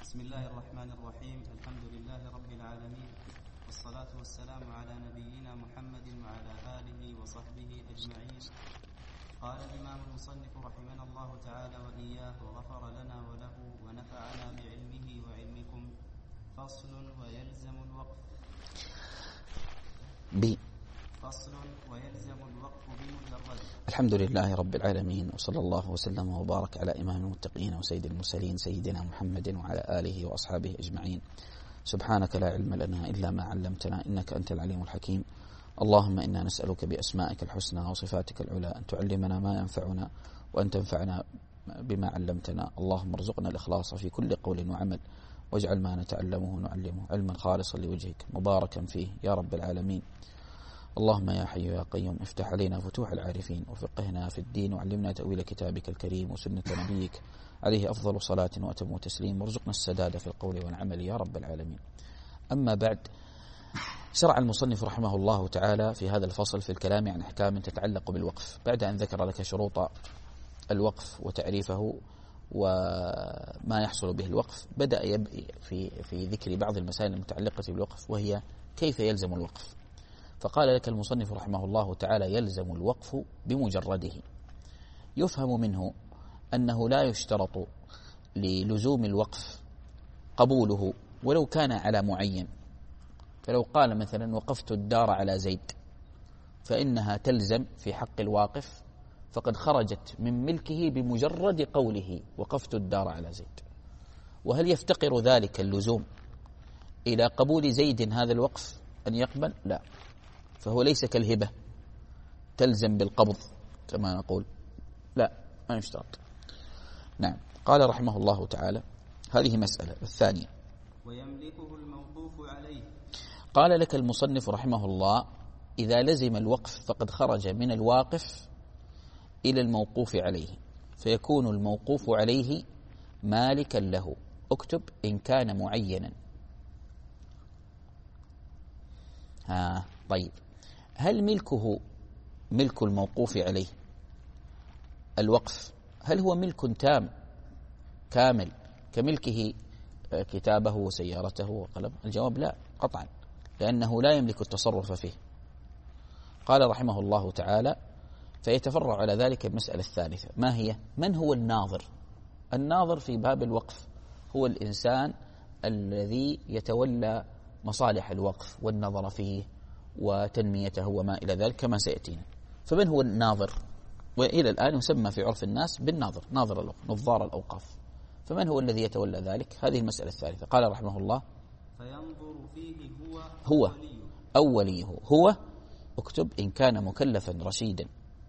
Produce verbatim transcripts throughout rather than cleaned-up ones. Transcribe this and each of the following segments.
بسم الله الرحمن الرحيم. الحمد لله رب العالمين، والصلاة والسلام على نبينا محمد وعلى آله وصحبه أجمعين. قال الإمام المصنف رحمنا الله تعالى وإياه وغفر لنا وله ونفعنا بعلمه وعلمكم. فصل ويلزم الوقف بي فصل ويلزم الوقف بمجرد. الحمد لله رب العالمين، وصلى الله وسلم وبارك على إمام المتقين وسيد المرسلين سيدنا محمد وعلى آله وأصحابه أجمعين. سبحانك لا علم لنا إلا ما علمتنا إنك أنت العليم الحكيم. اللهم إنا نسألك بأسمائك الحسنى وصفاتك العلى أن تعلمنا ما ينفعنا وأن تنفعنا بما علمتنا. اللهم ارزقنا الإخلاص في كل قول وعمل، واجعل ما نتعلمه نعلمه علما خالصا لوجهك مباركا فيه يا رب العالمين. اللهم يا حي يا قيوم افتح علينا فتوح العارفين، وفقهنا في الدين، وعلمنا تأويل كتابك الكريم وسنة نبيك عليه أفضل صلاة وأتم تسليم، وارزقنا السداد في القول والعمل يا رب العالمين. أما بعد، شرع المصنف رحمه الله تعالى في هذا الفصل في الكلام عن أحكام تتعلق بالوقف، بعد أن ذكر لك شروط الوقف وتعريفه وما يحصل به الوقف. بدأ يبقى في في ذكر بعض المسائل المتعلقة بالوقف، وهي كيف يلزم الوقف. فقال لك المصنف رحمه الله تعالى: يلزم الوقف بمجرده. يفهم منه أنه لا يشترط للزوم الوقف قبوله ولو كان على معين. فلو قال مثلا: وقفت الدار على زيد، فإنها تلزم في حق الواقف، فقد خرجت من ملكه بمجرد قوله وقفت الدار على زيد. وهل يفتقر ذلك اللزوم إلى قبول زيد هذا الوقف أن يقبل؟ لا، فهو ليس كالهبة تلزم بالقبض كما نقول، لا، ما يشترط. نعم. قال رحمه الله تعالى: هذه مسألة. الثانية: ويملكه الموقوف عليه. قال لك المصنف رحمه الله: إذا لزم الوقف فقد خرج من الواقف إلى الموقوف عليه، فيكون الموقوف عليه مالكا له. اكتب: إن كان معينا. ها طيب، هل ملكه ملك الموقوف عليه الوقف هل هو ملك تام كامل كملكه كتابه وسيارته وقلم؟ الجواب لا قطعا، لأنه لا يملك التصرف فيه. قال رحمه الله تعالى: فيتفرع على ذلك المسألة الثالثة، ما هي؟ من هو الناظر؟ الناظر في باب الوقف هو الإنسان الذي يتولى مصالح الوقف والنظر فيه وتنميته وما إلى ذلك كما سيأتينا. فمن هو الناظر؟ وإلى الآن يسمى في عرف الناس بالناظر، ناظر الوقف، نظار الأوقاف. فمن هو الذي يتولى ذلك؟ هذه المسألة الثالثة. قال رحمه الله: فينظر فيه هو هو أو وليه. هو اكتب: إن كان مكلفا رشيدا،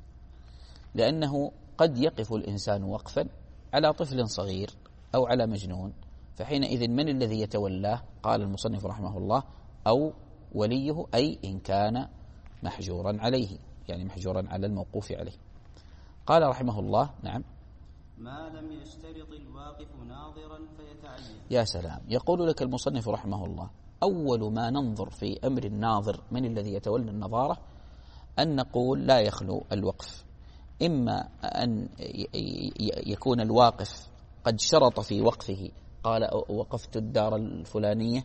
لأنه قد يقف الإنسان وقفا على طفل صغير أو على مجنون، فحينئذ من الذي يتولاه؟ قال المصنف رحمه الله: أو وليه، أي إن كان محجورا عليه، يعني محجورا على الموقوف عليه. قال رحمه الله: نعم، ما لم يشترط الواقف ناظرا فيتعين. يا سلام. يقول لك المصنف رحمه الله: أول ما ننظر في أمر الناظر من الذي يتولى النظارة أن نقول لا يخلو الوقف، إما أن يكون الواقف قد شرط في وقفه، قال وقفت الدار الفلانية،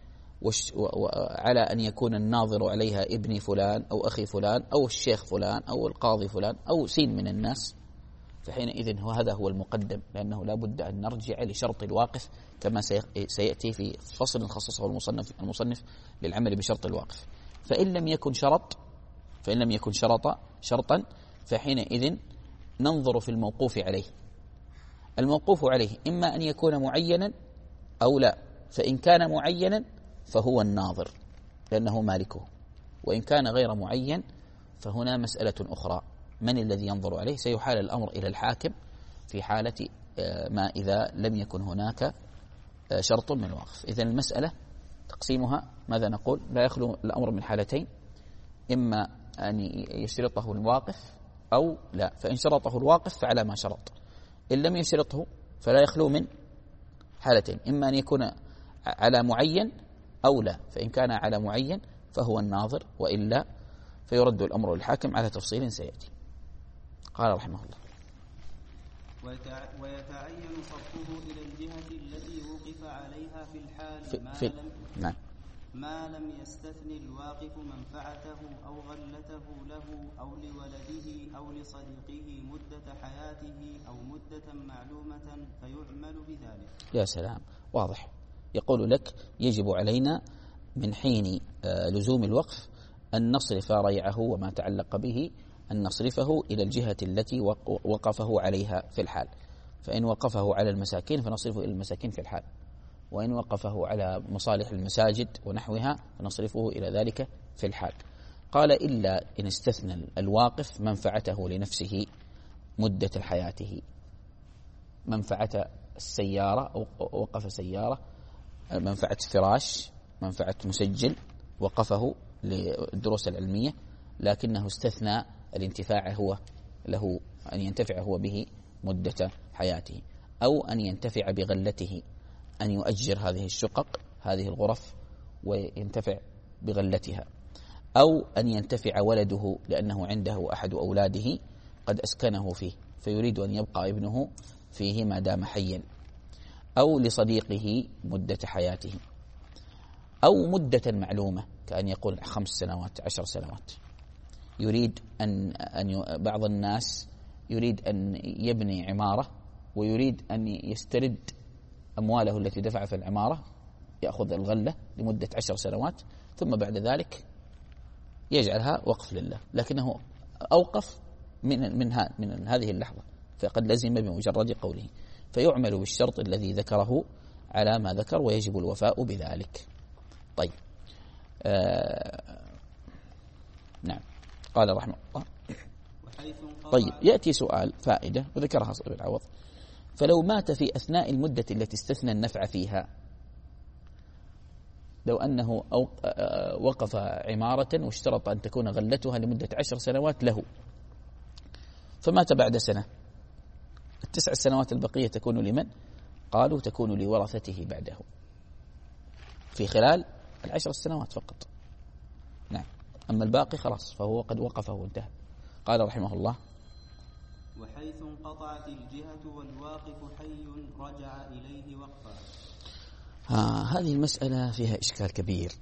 وعلى أن يكون الناظر عليها ابني فلان أو أخي فلان أو الشيخ فلان أو القاضي فلان أو سين من الناس، فحينئذ هذا هو المقدم، لأنه لا بد أن نرجع لشرط الواقف كما سيأتي في فصل خصصه المصنف المصنف للعمل بشرط الواقف. فإن لم يكن شرط فإن لم يكن شرط شرطا فحينئذ ننظر في الموقوف عليه. الموقوف عليه إما أن يكون معينا أو لا، فإن كان معينا فهو الناظر لأنه مالكه، وإن كان غير معين فهنا مسألة أخرى، من الذي ينظر عليه؟ سيحال الأمر إلى الحاكم في حالة ما إذا لم يكن هناك شرط من الوقف. إذن المسألة تقسيمها ماذا نقول؟ لا يخلو الأمر من حالتين، إما أن يشترطه الواقف أو لا، فإن شرطه الواقف فعلى ما شرط، إن لم يشترطه فلا يخلو من حالتين، إما أن يكون على معين أو لا، فإن كان على معين فهو الناظر، وإلا فيرد الأمر للحاكم على تفصيل سيأتي. قال رحمه الله: ويتعين صرفه إلى الجهة التي وقف عليها في الحال في ما في لم نعم ما لم يستثن الواقف منفعته أو غلته له أو لولده أو لصديقه مدة حياته أو مدة معلومة فيعمل بذلك. يا سلام، واضح. يقول لك يجب علينا من حين لزوم الوقف أن نصرف ريعه وما تعلق به، أن نصرفه إلى الجهة التي وقفه عليها في الحال. فإن وقفه على المساكين فنصرفه إلى المساكين في الحال، وإن وقفه على مصالح المساجد ونحوها فنصرفه إلى ذلك في الحال. قال إلا إن استثنى الواقف منفعته لنفسه مدة حياته، منفعة السيارة أو وقف سيارة، منفعة فراش، منفعة مسجل، وقفه للدروس العلمية، لكنه استثنى الانتفاع هو له أن ينتفع هو به مدة حياته، أو أن ينتفع بغلته، أن يؤجر هذه الشقق هذه الغرف وينتفع بغلتها، أو أن ينتفع ولده لأنه عنده أحد أولاده قد أسكنه فيه فيريد أن يبقى ابنه فيه ما دام حيا، أو لصديقه مدة حياته، أو مدة معلومة كأن يقول خمس سنوات عشر سنوات. يريد أن, أن بعض الناس يريد أن يبني عمارة ويريد أن يسترد أمواله التي دفع في العمارة، يأخذ الغلة لمدة عشر سنوات ثم بعد ذلك يجعلها وقف لله، لكنه أوقف من, من, من هذه اللحظة فقد لزم بمجرد قوله، فيعمل بالشرط الذي ذكره على ما ذكر ويجب الوفاء بذلك. طيب آه نعم. قال رحمه الله طيب يأتي سؤال فائدة وذكرها صاحب العوض: فلو مات في أثناء المدة التي استثنى النفع فيها، لو أنه أو وقف عمارة واشترط أن تكون غلتها لمدة عشر سنوات له، فمات بعد سنة، التسع سنوات البقية تكون لمن؟ قالوا تكون لورثته بعده في خلال العشر سنوات فقط. نعم، أما الباقي خلاص فهو قد وقفه وانتهى. قال رحمه الله: وحيث انقطعت الجهة والواقف حي رجع إليه وقفا. آه هذه المسألة فيها إشكال كبير،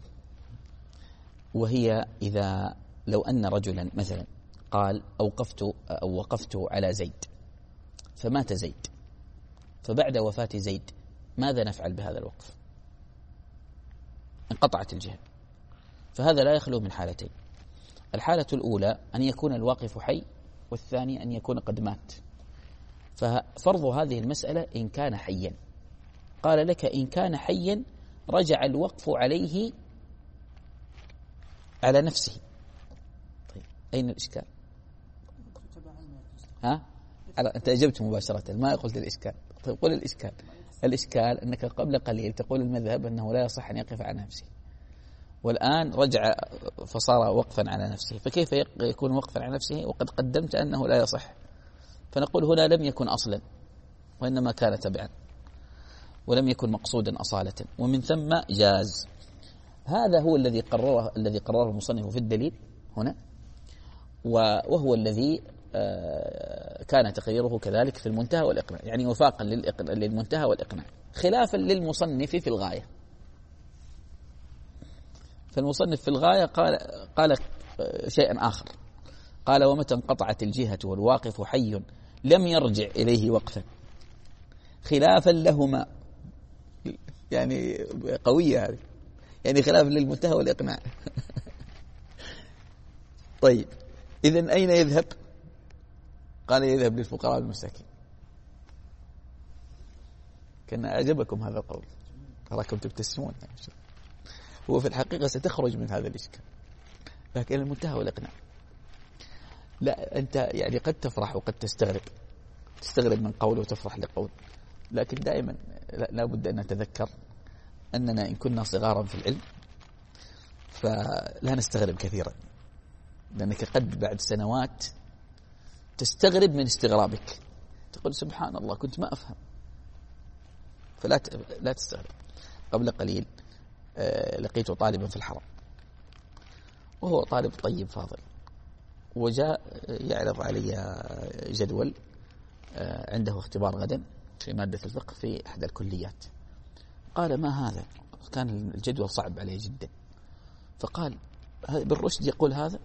وهي إذا لو أن رجلا مثلا قال أوقفت أو وقفت على زيد فمات زيد، فبعد وفاة زيد ماذا نفعل بهذا الوقف؟ انقطعت الجهة، فهذا لا يخلو من حالتين: الحالة الأولى أن يكون الواقف حي، والثاني أن يكون قد مات. ففرض هذه المسألة إن كان حيا. قال لك إن كان حيا رجع الوقف عليه على نفسه. طيب أين الإشكال؟ ها؟ أنت أجبت مباشرة، ما قلت الإشكال. طيب قل الإشكال. الإشكال أنك قبل قليل تقول المذهب أنه لا يصح أن يقف على نفسه، والآن رجع فصار وقفا على نفسه، فكيف يكون وقفا على نفسه وقد قدمت أنه لا يصح؟ فنقول هنا لم يكن أصلا وإنما كان تبعا، ولم يكن مقصودا أصالة، ومن ثم جاز. هذا هو الذي قرره الذي قرره المصنف في الدليل هنا، وهو الذي كان تقريره كذلك في المنتهى والإقناع، يعني وفاقا للمنتهى والإقناع، خلافا للمصنف في الغاية. فالمصنف في الغاية قال قال شيئا آخر، قال: ومتى انقطعت الجهة والواقف حي لم يرجع إليه وقفا، خلافا لهما. يعني قوية هذه، يعني خلاف للمنتهى والإقناع. طيب إذن أين يذهب؟ قال: يذهب للفقراء والمساكين. كان أعجبكم هذا القول، أراكم تبتسمون. هو في الحقيقة ستخرج من هذا الإشكال، لكن المنتهى والإقناع. لا أنت يعني قد تفرح وقد تستغرب، تستغرب من قول وتفرح لقول، لكن دائما لا بد أن نتذكر أننا إن كنا صغارا في العلم فلا نستغرب كثيرا، لأنك قد بعد سنوات تستغرب من استغرابك، تقول سبحان الله كنت ما أفهم، فلا لا تستغرب. قبل قليل لقيت طالبا في الحرم، وهو طالب طيب فاضل، وجاء يعرض علي جدول عنده اختبار غدا في مادة الفقه في إحدى الكليات. قال ما هذا؟ كان الجدول صعب عليه جدا، فقال بالرشد يقول هذا؟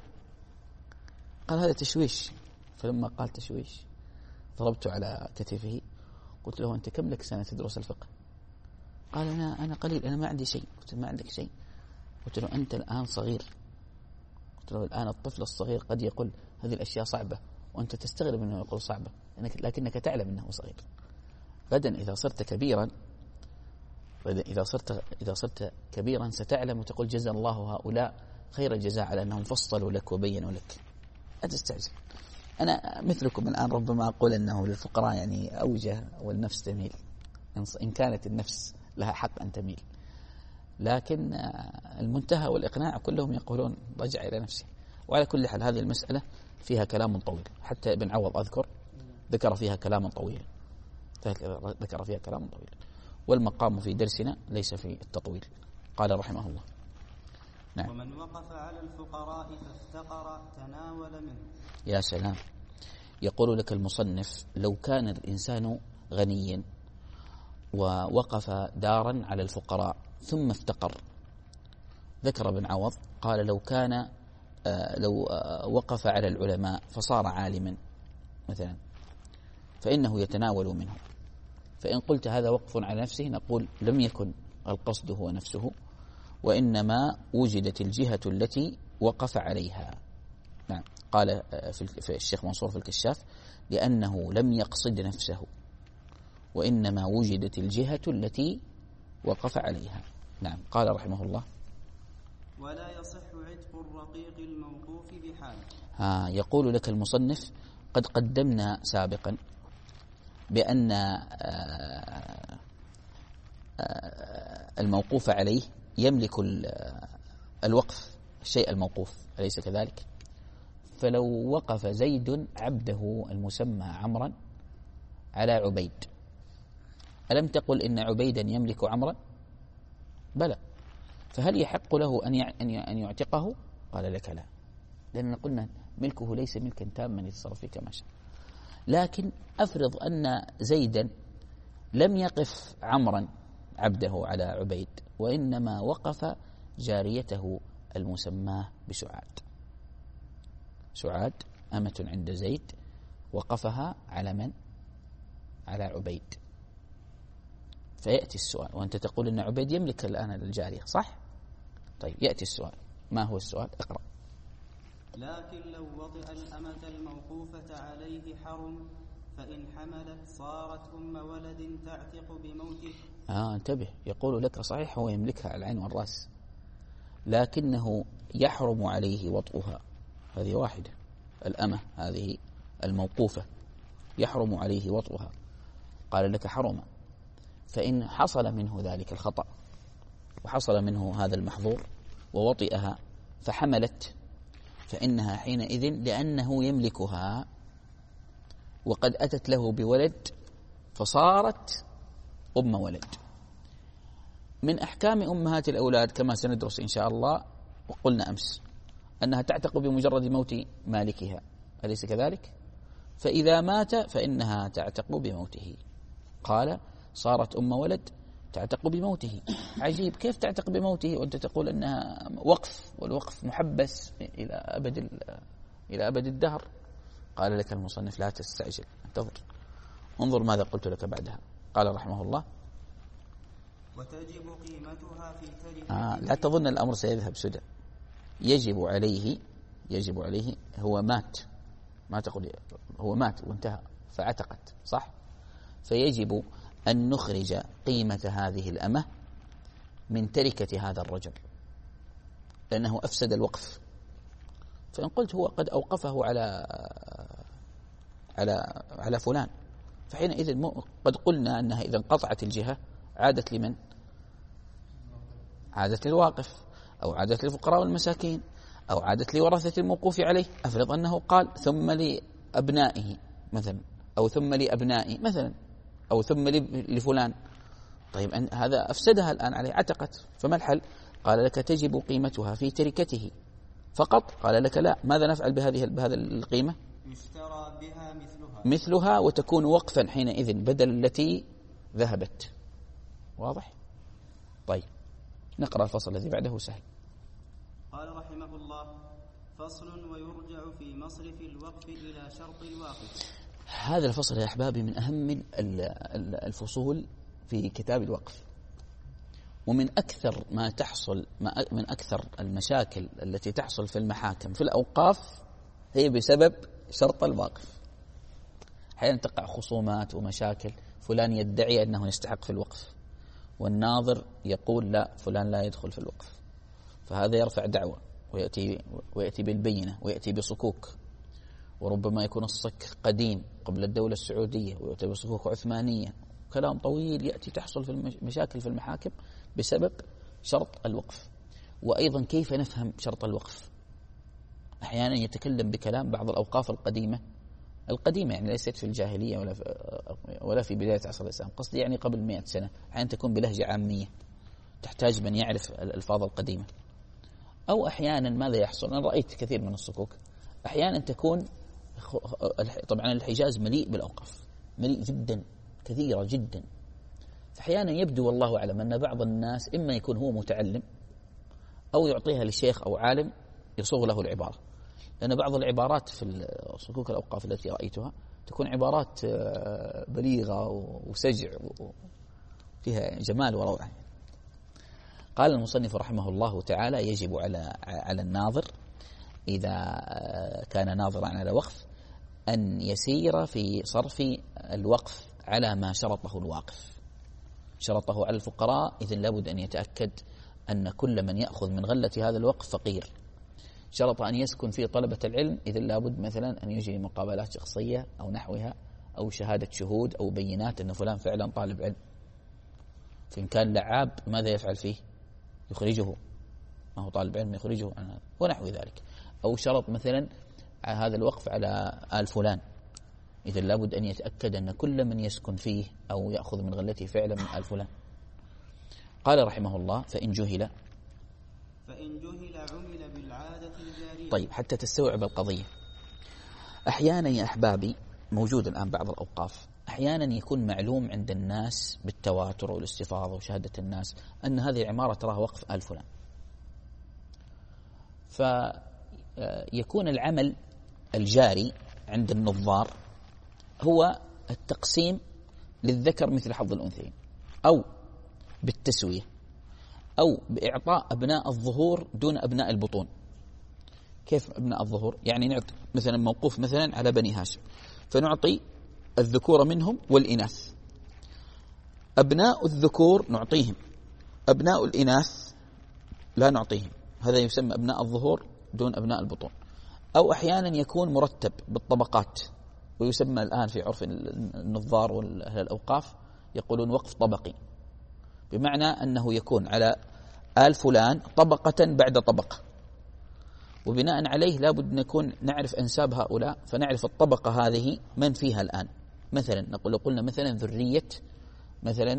قال هذا تشويش. فلما قال تشويش ضربت على كتفه قلت له أنت كم لك سنة تدرس الفقه؟ قال أنا أنا قليل، أنا ما عندي شيء. قلت له ما عندك شيء؟ قلت له أنت الآن صغير. قلت له الآن الطفل الصغير قد يقول هذه الأشياء صعبة وأنت تستغرب أنه يقول صعبة، لكنك تعلم أنه صغير. غدا إذا صرت كبيرا إذا صرت إذا صرت كبيرا ستعلم وتقول جزا الله هؤلاء خير الجزاء على أنهم فصلوا لك وبينوا لك. لا تستعجل. أنا مثلكم الآن ربما أقول أنه للفقراء يعني أوجه والنفس تميل، إن كانت النفس لها حق أن تميل، لكن المنتهى والإقناع كلهم يقولون رجع إلى نفسه. وعلى كل حال هذه المسألة فيها كلام طويل، حتى ابن عوض أذكر ذكر فيها كلام طويل ذكر فيها كلام طويل والمقام في درسنا ليس في التطويل. قال رحمه الله نعم. ومن وقف على الفقراء فافتقر تناول منه. يا سلام. يقول لك المصنف لو كان الإنسان غنيا ووقف دارا على الفقراء ثم افتقر، ذكر ابن عوض قال لو كان آه لو آه وقف على العلماء فصار عالما مثلا فإنه يتناول منه. فإن قلت هذا وقف على نفسه نقول لم يكن القصد هو نفسه، وإنما وجدت الجهة التي وقف عليها. نعم. قال في الشيخ منصور في الكشاف لأنه لم يقصد نفسه وإنما وجدت الجهة التي وقف عليها. نعم. قال رحمه الله ولا يصح عتق الرقيق الموقوف بحال. ها يقول لك المصنف قد قدمنا سابقا بأن الموقوف عليه يملك الوقف الشيء الموقوف، أليس كذلك؟ فلو وقف زيد عبده المسمى عمرا على عبيد ألم تقل إن عبيدا يملك عمرا؟ بلى. فهل يحق له أن يعتقه؟ قال لك لا، لأننا قلنا ملكه ليس ملكا تاما يتصرف فيه كما شاء. لكن أفرض أن زيدا لم يقف عمرا عبده على عبيد وإنما وقف جاريته المسماه بسعاد. سعاد أمة عند زيد وقفها على من؟ على عبيد. فيأتي السؤال وأنت تقول إن عبيد يملك الآن الجارية صح؟ طيب يأتي السؤال، ما هو السؤال؟ اقرأ. لكن لو وطئ الأمة الموقوفة عليه حرم فإن حملت صارت أم ولد تعتق بموته. آه انتبه، يقول لك صحيح هو يملكها على العين والرأس لكنه يحرم عليه وطئها. هذه واحدة، الأمة هذه الموقوفة يحرم عليه وطئها. قال لك حرم، فإن حصل منه ذلك الخطأ وحصل منه هذا المحظور ووطئها فحملت فإنها حينئذ لأنه يملكها وقد أتت له بولد فصارت أم ولد. من أحكام أمهات الأولاد كما سندرس إن شاء الله وقلنا أمس أنها تعتق بمجرد موت مالكها، أليس كذلك؟ فإذا مات فإنها تعتق بموته. قال صارت أم ولد تعتق بموته. عجيب، كيف تعتق بموته وأنت تقول أنها وقف والوقف محبس إلى أبد إلى أبد الدهر؟ قال لك المصنف لا تستعجل، انتظر، انظر ماذا قلت لك بعدها. قال رحمه الله وتجب قيمتها في تركة. آه لا تظن الأمر سيذهب سدى. يجب عليه يجب عليه هو مات، ما تقول هو مات وانتهى فعتقت صح، فيجب أن نخرج قيمة هذه الأمة من تركة هذا الرجل لأنه أفسد الوقف. فإن قلت هو قد أوقفه على على على فلان فحينئذ قد قلنا أنها إذا انقطعت الجهة عادت لمن؟ عادت للواقف أو عادت للفقراء والمساكين أو عادت لورثة الموقوف عليه. أفرض أنه قال ثم لأبنائه مثلا أو ثم لأبنائي مثلا أو ثم لفلان، طيب أن هذا أفسدها الآن عليه، عتقت، فما الحل؟ قال لك تجب قيمتها في تركته فقط. قال لك لا، ماذا نفعل بهذه بهذا القيمة؟ يشترى بها مثلها. مثلها وتكون وقفا حينئذ بدل التي ذهبت. واضح؟ طيب نقرأ الفصل الذي بعده سهل. قال رحمه الله: فصل ويرجع في مصرف الوقف إلى شرط الواقف. هذا الفصل يا أحبابي من أهم الفصول في كتاب الوقف، ومن أكثر ما تحصل من أكثر المشاكل التي تحصل في المحاكم في الأوقاف هي بسبب شرط الواقف. أحيانا تقع خصومات ومشاكل، فلان يدعي أنه يستحق في الوقف والناظر يقول لا، فلان لا يدخل في الوقف، فهذا يرفع دعوة ويأتي, ويأتي بالبينة ويأتي بصكوك، وربما يكون الصك قديم قبل الدولة السعودية ويأتي بصكوك عثمانية، كلام طويل يأتي تحصل في المشاكل في المحاكم بسبب شرط الوقف. وأيضا كيف نفهم شرط الوقف؟ أحيانا يتكلم بكلام بعض الأوقاف القديمة القديمة يعني ليست في الجاهلية ولا في ولا في بداية عصر الإسلام، قصدي يعني قبل مئة سنة، أحيانا تكون بلهجة عامية تحتاج من يعرف الألفاظ القديمة. أو أحيانا ماذا يحصل؟ أنا رأيت كثير من الصكوك أحيانا تكون، طبعا الحجاز مليء بالأوقاف، مليء جدا كثيرة جدا، فأحيانا يبدو والله أعلم أن بعض الناس إما يكون هو متعلم أو يعطيها لشيخ أو عالم يصوغ له العبارة، لأن بعض العبارات في صكوك الأوقاف التي رأيتها تكون عبارات بليغة وسجع وفيها جمال وروعة. قال المصنف رحمه الله تعالى: يجب على على الناظر إذا كان ناظرا على وقف أن يسير في صرف الوقف على ما شرطه الواقف. شرطه على الفقراء، إذن لابد أن يتأكد أن كل من يأخذ من غلة هذا الوقف فقير. شرط أن يسكن فيه طلبة العلم، إذن لابد مثلا أن يجري مقابلات شخصية أو نحوها أو شهادة شهود أو بينات أن فلان فعلا طالب علم. فإن كان لعاب ماذا يفعل فيه؟ يخرجه، ما هو طالب علم يخرجه عنه ونحو ذلك. أو شرط مثلا هذا الوقف على آل فلان، إذا لابد أن يتأكد أن كل من يسكن فيه أو يأخذ من غلته فعلا من آل فلان. قال رحمه الله: فإن جهل فإن جهل عمل بالعادة الجارية. طيب حتى تستوعب القضية، أحيانا يا أحبابي موجود الآن بعض الأوقاف أحيانا يكون معلوم عند الناس بالتواتر والاستفاضة وشهادة الناس أن هذه العمارة تراها وقف آل فلان، فيكون العمل الجاري عند النظار هو التقسيم للذكر مثل حظ الأنثيين، أو بالتسوية، أو بإعطاء أبناء الظهور دون أبناء البطون. كيف أبناء الظهور؟ يعني نعطي مثلا موقوف مثلا على بني هاشم، فنعطي الذكور منهم والإناث. أبناء الذكور نعطيهم، أبناء الإناث لا نعطيهم، هذا يسمى أبناء الظهور دون أبناء البطون. أو أحيانا يكون مرتب بالطبقات، ويسمى الآن في عرف النظار وأهل الأوقاف يقولون وقف طبقي، بمعنى أنه يكون على آل فلان طبقة بعد طبقة، وبناء عليه لابد نكون نعرف أنساب هؤلاء، فنعرف الطبقة هذه من فيها الآن. مثلا نقول لو قلنا مثلا ذرية مثلا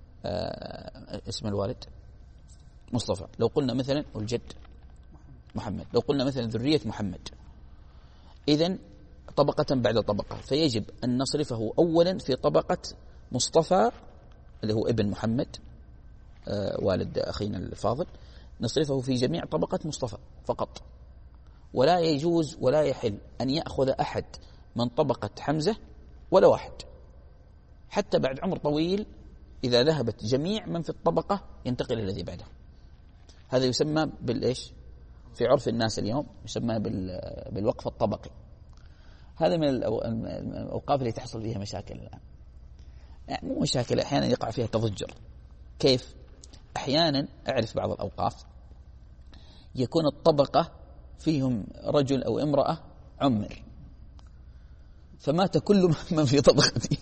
آه اسم الوالد مصطفى، لو قلنا مثلا الجد محمد، لو قلنا مثلا ذرية محمد، إذن طبقة بعد طبقة، فيجب أن نصرفه أولا في طبقة مصطفى اللي هو ابن محمد آه والد أخينا الفاضل، نصرفه في جميع طبقة مصطفى فقط، ولا يجوز ولا يحل أن يأخذ أحد من طبقة حمزة ولا واحد، حتى بعد عمر طويل إذا ذهبت جميع من في الطبقة ينتقل إلى الذي بعده. هذا يسمى بالإيش في عرف الناس اليوم؟ يسمى بالوقف الطبقي. هذا من الأوقاف اللي تحصل فيها مشاكل الآن، يعني مو مشاكل، أحيانا يقع فيها تضجر. كيف؟ أحيانا أعرف بعض الأوقاف يكون الطبقة فيهم رجل أو امرأة عمر، فمات كل من في طبقتي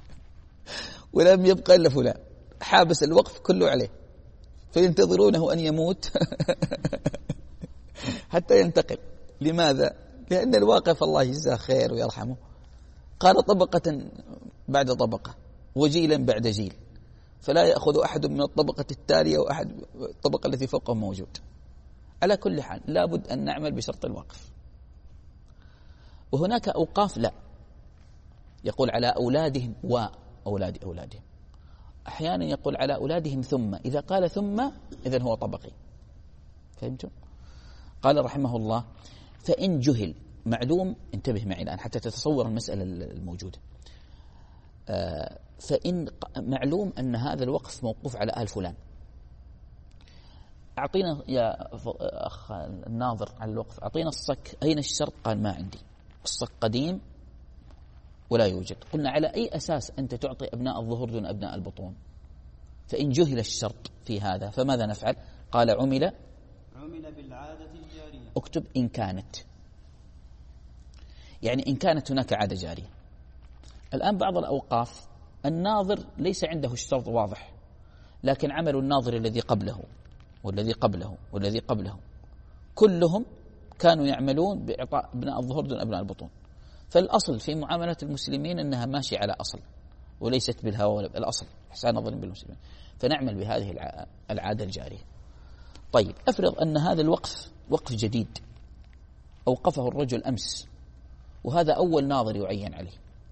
ولم يبقى إلا فلان، حابس الوقف كله عليه، فينتظرونه أن يموت حتى ينتقل. لماذا؟ لأن الواقف الله يجزاه خير ويرحمه قال طبقة بعد طبقة وجيلا بعد جيل، فلا يأخذ أحد من الطبقة التالية وأحد الطبقة التي فوقه موجود. على كل حال لابد أن نعمل بشرط الوقف. وهناك أوقاف لا، يقول على أولادهم وأولاد أولادهم، أحيانا يقول على أولادهم ثم، إذا قال ثم إذن هو طبقي. فهمتم؟ قال رحمه الله: فإن جهل، معلوم، انتبه معي الآن حتى تتصور المسألة الموجودة. آه فإن معلوم أن هذا الوقف موقوف على آل فلان، أعطينا يا أخ الناظر على الوقف، أعطينا الصك، أين الشرط؟ قال ما عندي، الصك قديم ولا يوجد. قلنا على أي أساس أنت تعطي أبناء الظهور دون أبناء البطون؟ فإن جهل الشرط في هذا فماذا نفعل؟ قال عمل عمل بالعادة الجارية. اكتب إن كانت، يعني إن كانت هناك عادة جارية. الآن بعض الأوقاف الناظر ليس عنده الشرط واضح، لكن عمل الناظر الذي قبله والذي قبله والذي قبله كلهم كانوا يعملون بإعطاء أبناء الظهور دون أبناء البطون. فالأصل في معاملة المسلمين أنها ماشية على أصل وليست بالهوى ولا بالأصل، إحسان الظن بالمسلمين، فنعمل بهذه العادة الجارية. طيب أفرض أن هذا الوقف وقف جديد أوقفه الرجل أمس، وهذا أول ناظر يعين عليه،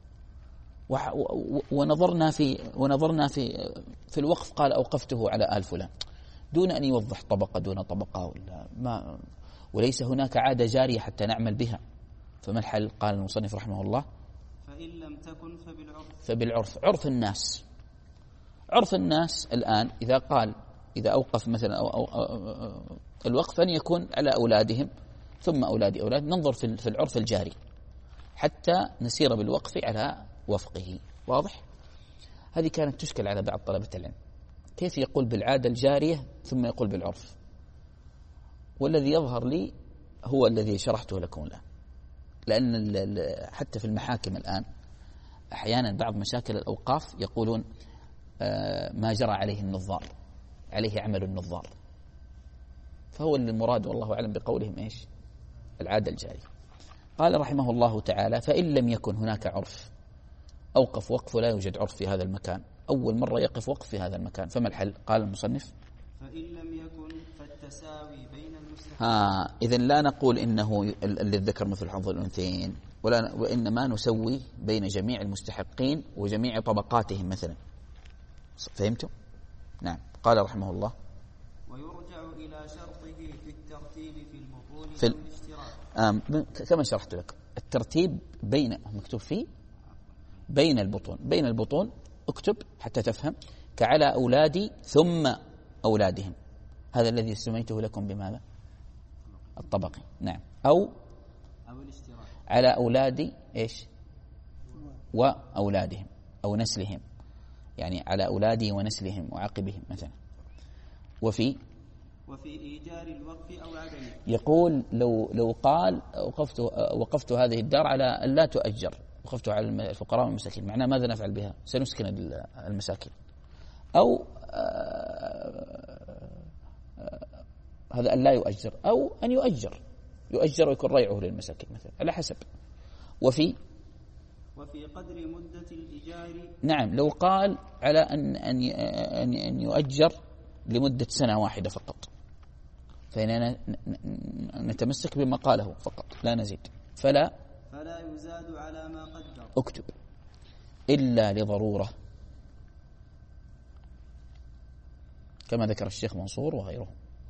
ونظرنا في ونظرنا في في الوقف قال أوقفته على آل فلان دون أن يوضح طبقة دون طبقة ولا ما، وليس هناك عادة جارية حتى نعمل بها، فما الحل؟ قال المصنف رحمه الله: فإن لم تكن فبالعرف. فبالعرف، عرف الناس. عرف الناس الآن إذا قال إذا أوقف مثلا أو أو أو الوقف أن يكون على أولادهم ثم أولاد أولاد، ننظر في العرف الجاري حتى نسير بالوقف على وفقه. واضح؟ هذه كانت تشكل على بعض طلبة العلم، كيف يقول بالعادة الجارية ثم يقول بالعرف؟ والذي يظهر لي هو الذي شرحته لكم الآن، لأن حتى في المحاكم الآن أحيانا بعض مشاكل الأوقاف يقولون ما جرى عليه النظار، عليه عمل النظار، فهو اللي المراد والله أعلم بقولهم إيش؟ العادة الجارية. قال رحمه الله تعالى: فإن لم يكن هناك عرف، أوقف وقف ولا يوجد عرف في هذا المكان، أول مرة يقف وقف في هذا المكان، فما الحل؟ قال المصنف: فإن لم يكن فالتساوي بين المستحقين. ها إذن لا نقول إنه اللي ذكر مثل حظ الأنثيين، ولا وإنما نسوي بين جميع المستحقين وجميع طبقاتهم مثلا. فهمتم؟ نعم. قال رحمه الله: ويرجع إلى شرطه في الترتيب في البطون في والاشتراك. كما شرحت لك الترتيب بين، مكتوب فيه بين البطون، بين البطون اكتب حتى تفهم، كعلى أولادي ثم أولادهم، هذا الذي سميته لكم بماذا؟ الطبقي. نعم. أو أو الاشتراك على أولادي إيش؟ وأولادهم أو نسلهم، يعني على أولادي ونسلهم وعقبهم مثلا. وفي وفي إيجار الوقف أو عدمه، يقول لو لو قال وقفت وقفت هذه الدار على أن لا تؤجر، وقفت على الفقراء والمساكين، معناه ماذا نفعل بها؟ سنسكن المساكين. أو هذا أن لا يؤجر، أو أن يؤجر يؤجر ويكون ريعه للمساكين مثلا، على حسب. وفي وفي قدر مدة الإيجار، نعم، لو قال على أن أن أن يؤجر لمدة سنة واحدة فقط، فإننا نتمسك بما قاله فقط لا نزيد. فلا فلا يزاد على ما قدر، اكتب إلا لضرورة، كما ذكر الشيخ منصور وغيره.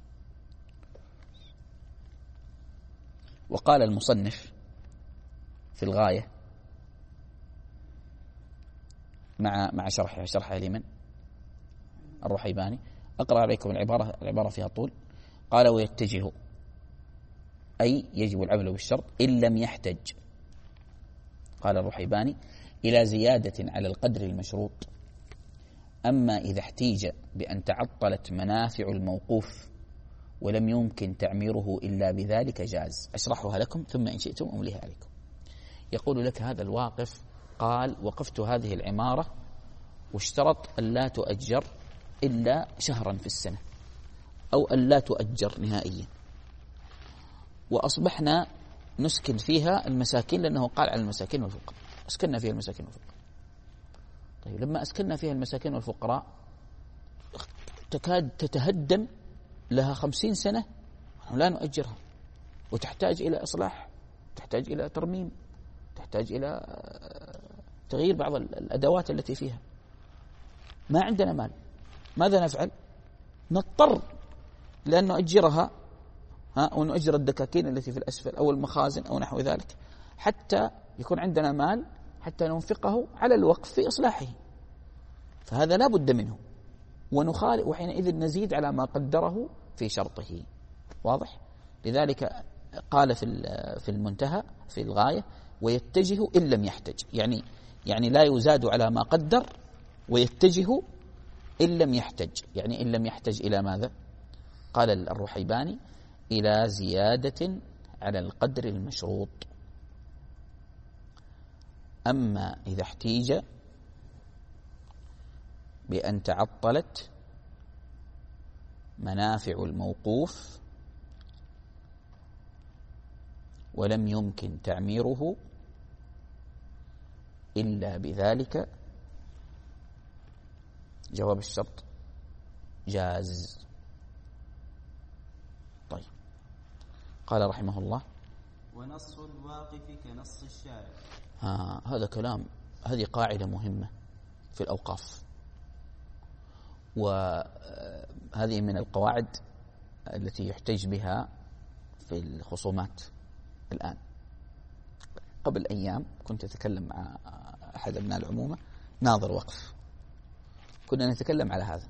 وقال المصنف في الغاية مع مع شرحها شرحها لمن؟ الرحيباني. أقرأ عليكم العبارة، العبارة فيها طول. قال: ويتجه، أي يجب العمل بالشرط إن لم يحتج، قال الرحيباني، إلى زيادة على القدر المشروط. أما إذا احتيج بأن تعطلت منافع الموقوف ولم يمكن تعميره إلا بذلك جاز. أشرحها لكم ثم إن شئتم أمليها عليكم. يقول لك هذا الواقف قال: وقفت هذه العمارة واشترط أن لا تؤجر إلا شهرا في السنة، أو أن لا تؤجر نهائيا، وأصبحنا نسكن فيها المساكين، لأنه قال على المساكين والفقراء، أسكننا فيها المساكين والفقراء. طيب لما أسكننا فيها المساكين والفقراء تكاد تتهدم لها خمسين سنة لا نؤجرها، وتحتاج إلى إصلاح، تحتاج إلى ترميم، تحتاج إلى تغيير بعض الأدوات التي فيها. ما عندنا مال، ماذا نفعل؟ نضطر لأن نؤجرها، ها، ونؤجر الدكاكين التي في الأسفل أو المخازن أو نحو ذلك، حتى يكون عندنا مال حتى ننفقه على الوقف في إصلاحه. فهذا لا بد منه، ونخالف وحينئذ نزيد على ما قدره في شرطه. واضح؟ لذلك قال في في المنتهى في الغاية: ويتجه إن لم يحتج، يعني يعني لا يزاد على ما قدر، ويتجه إن لم يحتج، يعني إن لم يحتج إلى ماذا؟ قال الرحيباني: إلى زيادة على القدر المشروط. أما إذا احتيج بأن تعطلت منافع الموقوف ولم يمكن تعميره إلا بذلك، جواب الشرط جاز. طيب، قال رحمه الله: ونص الواقف كنص الشارع. آه هذا كلام، هذه قاعدة مهمة في الأوقاف، وهذه من القواعد التي يحتج بها في الخصومات. الآن قبل أيام كنت أتكلم مع أحد أبناء العمومة ناظر وقف، كنا نتكلم على هذا،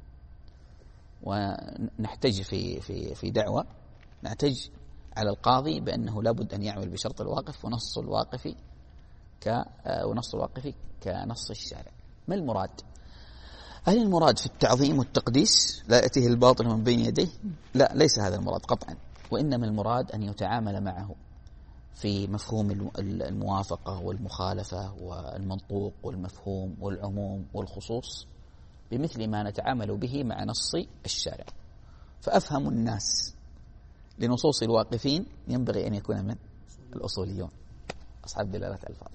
ونحتج في في في دعوة نحتج على القاضي بأنه لابد أن يعمل بشرط الواقف، ونص الواقف ك ونص الواقف كنص الشارع. ما المراد؟ هل المراد في التعظيم والتقديس لا يأتيه الباطل من بين يديه؟ لا، ليس هذا المراد قطعا، وإنما المراد أن يتعامل معه في مفهوم الموافقة والمخالفة والمنطوق والمفهوم والعموم والخصوص بمثل ما نتعامل به مع نص الشارع. فأفهم الناس لنصوص الواقفين ينبغي أن يكون من الأصوليون أصحاب دلالة الألفاظ.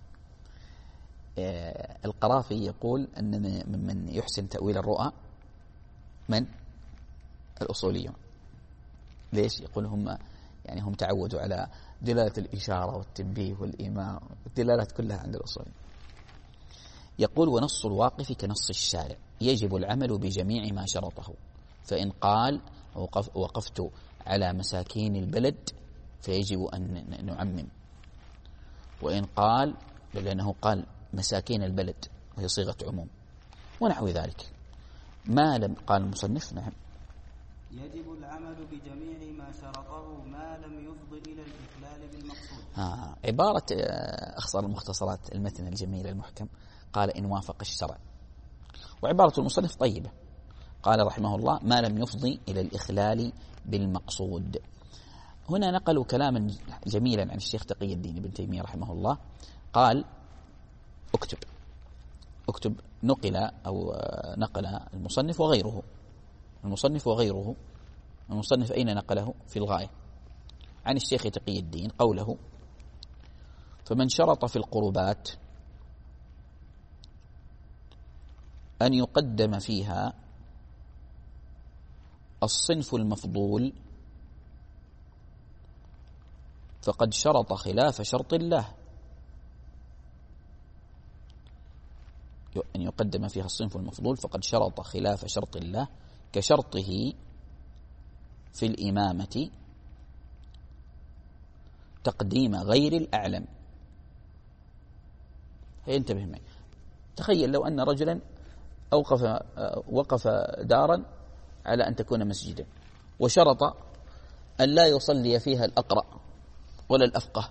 القرافي يقول أن من يحسن تأويل الرؤى من الأصوليون. ليش؟ يقول هم يعني هم تعودوا على دلالة الإشارة والتنبيه والإيماء، الدلالات كلها عند الأصوليين. يقول: ونص الواقف كنص الشارع، يجب العمل بجميع ما شرطه، فإن قال وقفت على مساكين البلد فيجب أن نعمم، وإن قال، لأنه قال مساكين البلد وهي صيغة عموم ونحو ذلك. ما لم قال المصنف نعم يجب العمل بجميع ما شرطه ما لم يفض إلى الإخلال بالمقصود. آه عبارة أخصر المختصرات المتن الجميل المحكم قال: إن وافق الشرع. وعبارة المصنف طيبة، قال رحمه الله: ما لم يفضي إلى الإخلال بالمقصود. هنا نقلوا كلاما جميلا عن الشيخ تقي الدين ابن تيمية رحمه الله، قال: اكتب اكتب نقل أو نقل المصنف وغيره المصنف وغيره المصنف أين نقله؟ في الغاية، عن الشيخ تقي الدين قوله: فمن شرط في القربات أن يقدم فيها الصنف المفضول فقد شرط خلاف شرط الله. أن يقدم فيها الصنف المفضول فقد شرط خلاف شرط الله، كشرطه في الإمامة تقديم غير الأعلم. انتبه معي، تخيل لو أن رجلا أوقف وقف دارا على أن تكون مسجدا، وشرط أن لا يصلي فيها الأقرأ ولا الأفقه،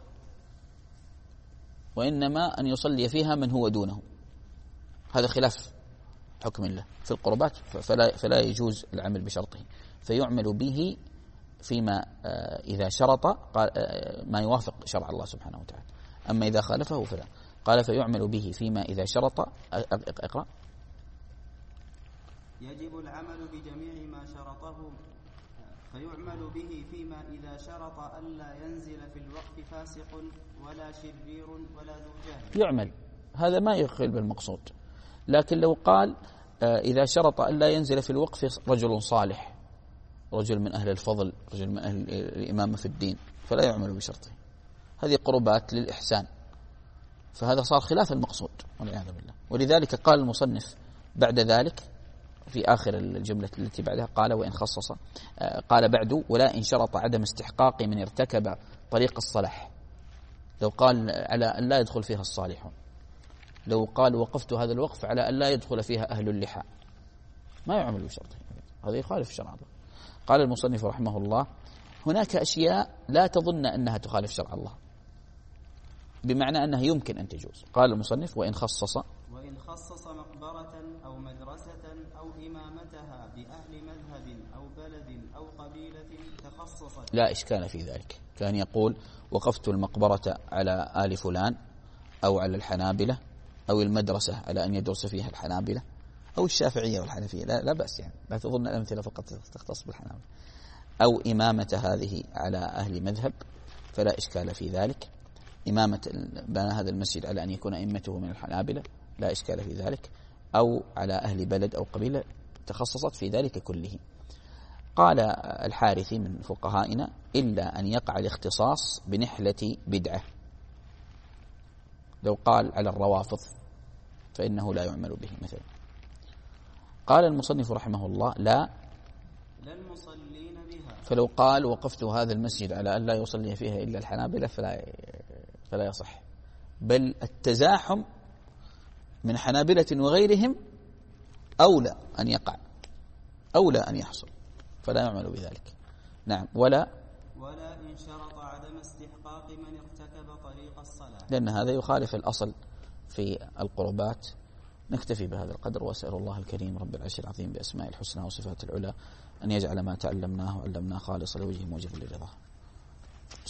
وإنما أن يصلي فيها من هو دونه. هذا خلاف حكم الله في القربات، فلا, فلا يجوز العمل بشرطه، فيعمل به فيما إذا شرط ما يوافق شرع الله سبحانه وتعالى. أما إذا خالفه فلا. قال: فيعمل به فيما إذا شرط. اقرأ. يجب العمل بجميع ما شرطه فيعمل به فيما إذا شرط ألا ينزل في الوقف فاسق ولا شرير ولا ذو جهل. يعمل، هذا ما يخل بالمقصود. لكن لو قال إذا شرط ألا ينزل في الوقف رجل صالح، رجل من أهل الفضل، رجل من أهل الإمامة في الدين، فلا يعمل بشرطه. هذه قربات للإحسان، فهذا صار خلاف المقصود والعياذ بالله. ولذلك قال المصنف بعد ذلك في آخر الجملة التي بعدها قال وإن خصص قال بعد ولا إن شرط عدم استحقاق من ارتكب طريق الصلاح. لو قال على أن لا يدخل فيها الصالحون، لو قال وقفت هذا الوقف على أن لا يدخل فيها أهل اللحى، ما يعمل بشرطه، هذا يخالف شرع الله. قال المصنف رحمه الله هناك أشياء لا تظن أنها تخالف شرع الله، بمعنى أنها يمكن أن تجوز. قال المصنف وإن خصص وإن خصص مقبرة أو مدرسة أو إمامتها بأهل مذهب أو بلد أو قبيلة تخصصت لا إشكال في ذلك. كان يقول وقفت المقبرة على آل فلان أو على الحنابلة أو المدرسة على أن يدرس فيها الحنابلة أو الشافعية والحنفية، لا, لا بأس، يعني لا تظن الأمثلة فقط تختص بالحنابلة. أو إمامة هذه على أهل مذهب فلا إشكال في ذلك. إمامة بنى هذا المسجد على أن يكون أئمته من الحنابلة لا إشكال في ذلك. أو على أهل بلد أو قبيلة تخصصت في ذلك كله. قال الحارثي من فقهائنا إلا أن يقع الاختصاص بنحلة بدعة، لو قال على الروافض فإنه لا يعمل به مثلا. قال المصنف رحمه الله لا للمصلين بها، فلو قال وقفت هذا المسجد على أن لا يصلي فيها إلا الحنابلة فلا فلا يصح، بل التزاحم من حنابلة وغيرهم أولى أن يقع، أولى أن يحصل، فلا يعمل بذلك. نعم. ولا ولا إن شرط عدم استحقاق من ارتكب طريق الصلاة، لأن هذا يخالف الأصل في القربات. نكتفي بهذا القدر، وأسأل الله الكريم رب العرش العظيم بأسماء الحسنى وصفات العلى أن يجعل ما تعلمناه وعلمناه خالصا لوجهه موجبا لرضاه.